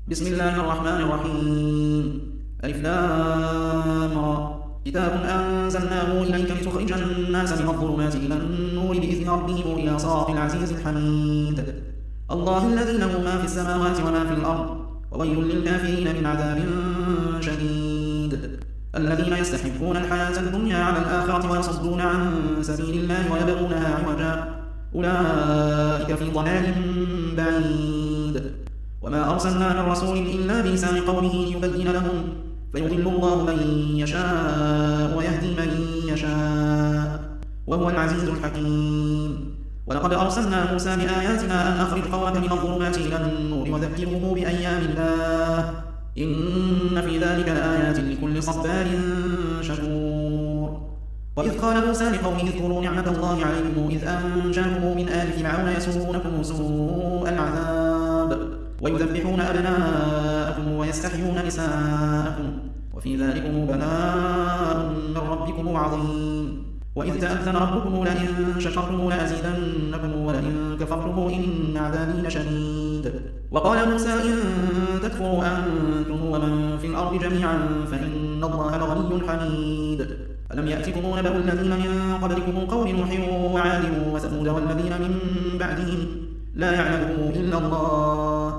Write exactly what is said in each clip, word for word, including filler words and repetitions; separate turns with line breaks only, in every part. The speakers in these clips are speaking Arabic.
بسم الله الرحمن الرحيم. ألف لام را. كتاب أنزلناه إليك لتخرج الناس من الظلمات إلى النور بإذن ربهم إلى صراط العزيز الحميد. الله الذي له ما في السماوات وما في الأرض، وويل للكافرين من عذاب شديد. الذين يستحبون الحياة الدنيا على الآخرة ويصدون عن سبيل الله ويبغونها عوجا، أولئك في ضلال بعيد. وما أرسلنا من رسول إلا بلسان قومه ليبين لهم، فيضل الله من يشاء ويهدي من يشاء، وهو العزيز الحكيم. ولقد أرسلنا موسى بآياتنا أن أخرج قومك من الظلمات إلى النور وذكره بأيام الله، إن في ذلك لآيات لكل صبار شكور. وإذ قال موسى لقومه اذكروا نعمة الله عليكم إذ أنجاكم من آل فرعون يسومونكم سوء العذاب ويذبحون أبناءكم ويستحيون نساءكم، وفي ذلكم بلاء من ربكم عظيم. وإذ تأذن ربكم لئن شكرتم لأزيدنكم ولئن كفرتم إن عذابي لشديد. وقال موسى إن تكفروا أنتم ومن في الأرض جميعا فإن الله لغني حميد. ألم يأتكم نبأ الذين من قبلكم قوم نوح وعاد وثمود والذين من بعدهم لا يعلمهم إلا الله،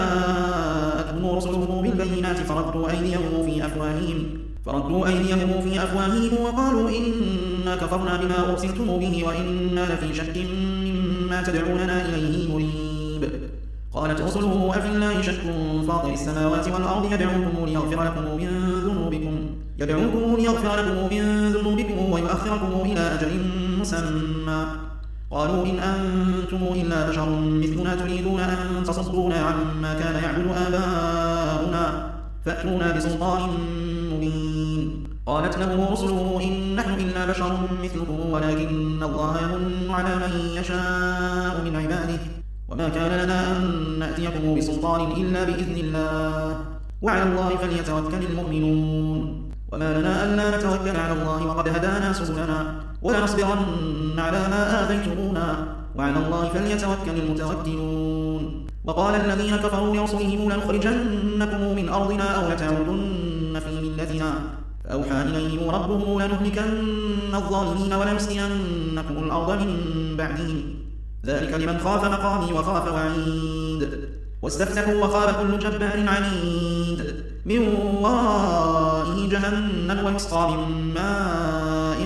جاءتهم رسلهم بالبينات فردوا أيديهم في أفواههم فردوا أيديهم في أفواههم وقالوا إنا كفرنا بما أرسلتم به وإنا لفي شك مما تدعوننا إليه مريب. قالت رسلهم أفي الله شك فاطر السماوات والأرض يدعوكم ليغفر لكم من ذنوبكم يدعوكم ليغفر لكم من ذنوبكم ويؤخركم إلى أجل مسمى. قالوا إن أنتم إلا بشر مثلنا تريدون أن تصدونا عما كان يعبد آباؤنا فأتونا بسلطان مبين. قالت لهم رسلهم إن نحن إلا بشر مثلكم ولكن الله يمن على من يشاء من عباده، وما كان لنا أن نأتيكم بسلطان إلا بإذن الله، وعلى الله فليتوكل المؤمنون. وما لنا ألا نتوكل على الله وقد هدانا سبلنا ولنصبرن على ما آذيتمونا وعلى الله فليتوكل المتوكلون. وقال الذين كفروا لرسلهم لنخرجنكم من أرضنا أو لتعودن في ملتنا، فأوحى إليهم ربهم لنهلكن الظالمين ولنسكننكم الأرض من بعدهم، ذلك لمن خاف مقامي وخاف وعيد. واستفتحوا وخاب كل جبار عنيد، من ورائه جهنم ويسقى من ماء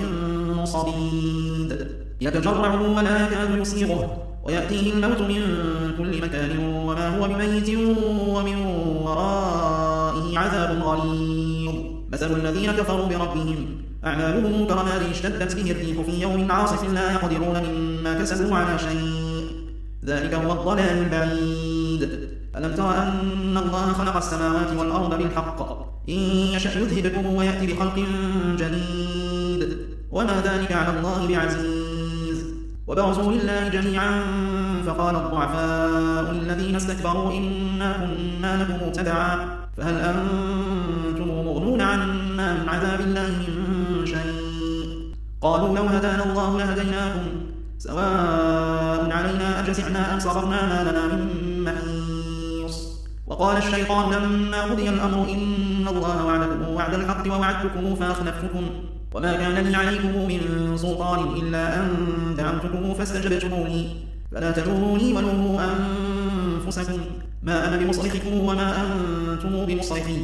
صديد يتجرعه ولا يكاد يسيغه ويأتيه الموت من كل مكان وما هو بميت ومن ورائه عذاب غليظ. مثل الذين كفروا بربهم أعمالهم كرماد اشتدت به الريح في يوم عاصف لا يقدرون مما كسبوا على شيء، ذلك هو الضلال البعيد. ألم تر أن الله خلق السماوات والأرض بالحق إن يشأ يذهبكم ويأتي بخلق جديد، وما ذلك على الله بعزيز. وبرزوا لله جميعا فقال الضعفاء للذين استكبروا إنا كنا لكم تبعا فهل أنتم مغنون عنا من عذاب الله من شيء. قالوا لو هدانا الله لهديناكم سواء علينا أجزعنا أم صبرنا ما لنا من محيص. وقال الشيطان لما قضي الأمر إن الله وعدكم وعد الحق ووعدتكم فأخلفتكم وما كان لي عليكم من سلطان إلا أن دعوتكم فاستجبتم لي فلا تلوموني ولوموا أنفسكم ما أنا بمصرخكم وما أنتم بمصرخي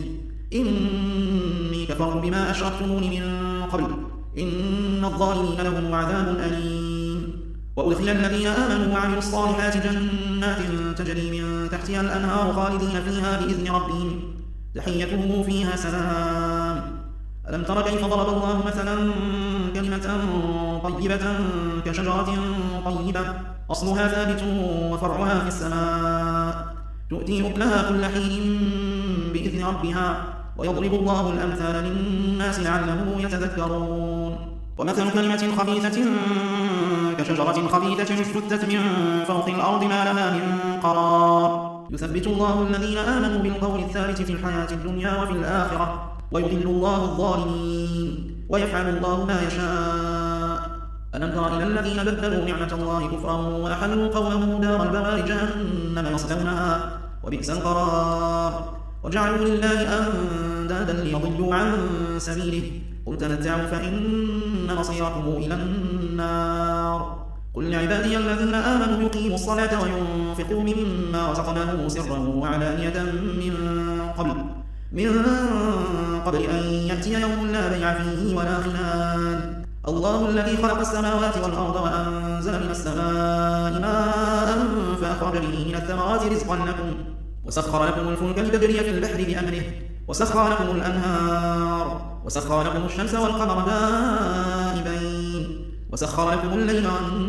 إني كفرت بما أشركتموني من قبل إن الظالمين لهم عذاب أليم. وأدخل الذين آمنوا وعملوا الصالحات جنات تجري من تحتها الأنهار خالدين فيها بإذن ربهم تحيتهم فيها سلام. ألم تر كيف ضرب الله مثلا كلمة طيبة كشجرة طيبة أصلها ثابت وفرعها في السماء تؤتي أكلها كل حين بإذن ربها ويضرب الله الأمثال للناس لعلهم يتذكرون. ومثل كلمة خبيثة كشجرة خبيثة اجتثت من فوق الأرض ما لها من قرار يثبت الله الذين آمنوا بالقول الثابت في الحياة الدنيا وفي الآخرة ويضل الله الظالمين ويفعل الله ما يشاء. ألم تر إلى الذين بدلوا نعمة الله كفرا وأحلوا قومهم دار البوار جهنم يصلونها وبئس القرار وجعلوا لله أندادا ليضلوا عن سبيله قل تمتعوا فإن مصيركم إلى النار قل لعبادي الذين آمنوا يقيموا الصلاة وينفقوا مما رزقناهم سرا وعلانية من قبل من قبل أن يأتي يوم لا بيع فيه ولا خلال الله الذي خلق السماوات والأرض وأنزل من السماء ماء فأخرج به من الثمرات رزقا لكم وسخر لكم الفلك لتجري في البحر بأمره وسخر لكم الأنهار وسخر لكم الشمس والقمر دائبين وسخر لكم الليل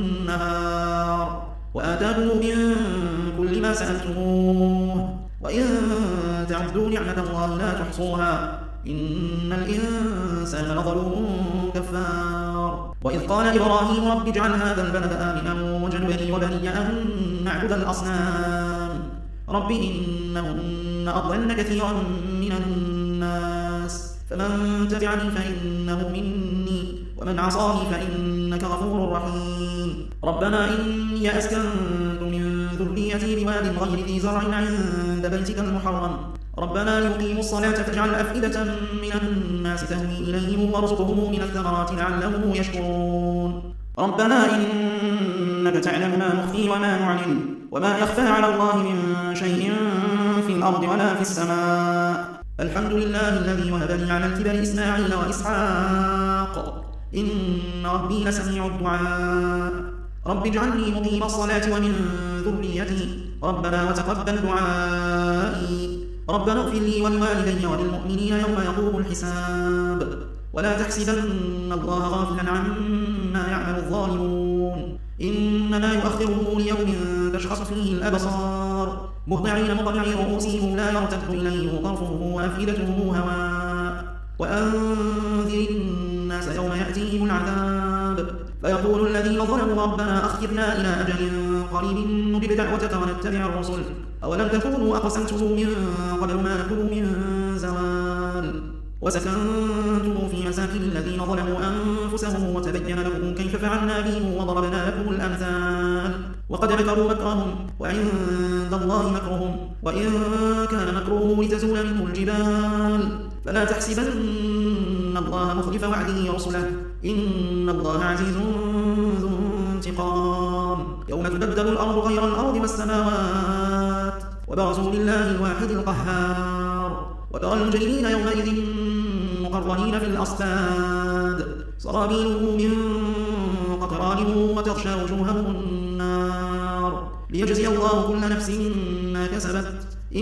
والنهار وآتاكم من كل ما سألتموه وإن تعدوا نعمة الله لا تحصوها إن الإنسان لظلوم كفار وإذ قال إبراهيم رب اجعل هذا البلد آمنا واجنبني وبني أن نعبد الأصنام رب إنهن أضلن كثيرا من الناس فمن تبعني فإنه مني ومن عصاني فإنك غفور رحيم ربنا إني أسكنت من ذريتي بواد غير ذي زرع عند بيتك المحرم ربنا ليقيموا الصلاة فاجعل أفئدة من الناس تهوي إليهم وارزقهم من الثمرات لعلهم يشكرون ربنا إنك تعلم ما نخفي وما نعلن وما يخفى على الله من شيء في الأرض ولا في السماء الحمد لله الذي وهب لي على الكبر إسماعيل وإسحاق إن ربي لسميع الدعاء رب اجعلني مقيم الصلاة ومن ذريتي ربنا وتقبل دعائي ربنا اغفر لي ولوالدي وللمؤمنين يوم يقوم الحساب ولا تحسبن الله غافلا عما يعمل الظالمون إنما يؤخرهم ليوم تشخص فيه الأبصار مهطعين مقنعي رؤوسهم لا يرتد إليهم طرفهم وأفئدتهم هواء وأنذر الناس يوم يأتيهم العذاب فيقول الذين ظلموا ربنا أخرنا إلى أجل قريب نجب دعوتك ونتبع الرسل أولم تكونوا أقسمتم من قبل ما لكم من زوال وسكنتم في مساكن الذين ظلموا أنفسهم وتبين لكم كيف فعلنا بهم وضربنا لكم الأمثال وقد مكروا مكرهم وعند الله مكرهم وإن كان مكرهم لتزول منه الجبال فلا تحسبن الله مخلف وعده رسله إن الله عزيز ذو انتقام يوم تبدل الأرض غير الأرض والسماوات وبرزوا لله الواحد القهار وترى المجرمين يومئذ مقرنين في الأصفاد سرابيلهم من قطران وتغشى وجوههم النار ليجزي الله كل نفس ما كسبت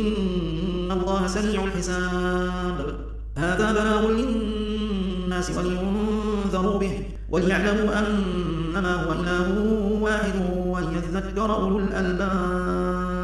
إن الله سريع الحساب هذا بلاغ للناس ولينذروا به وليعلموا أنما هو إله واحد وليذكر أولو الألباب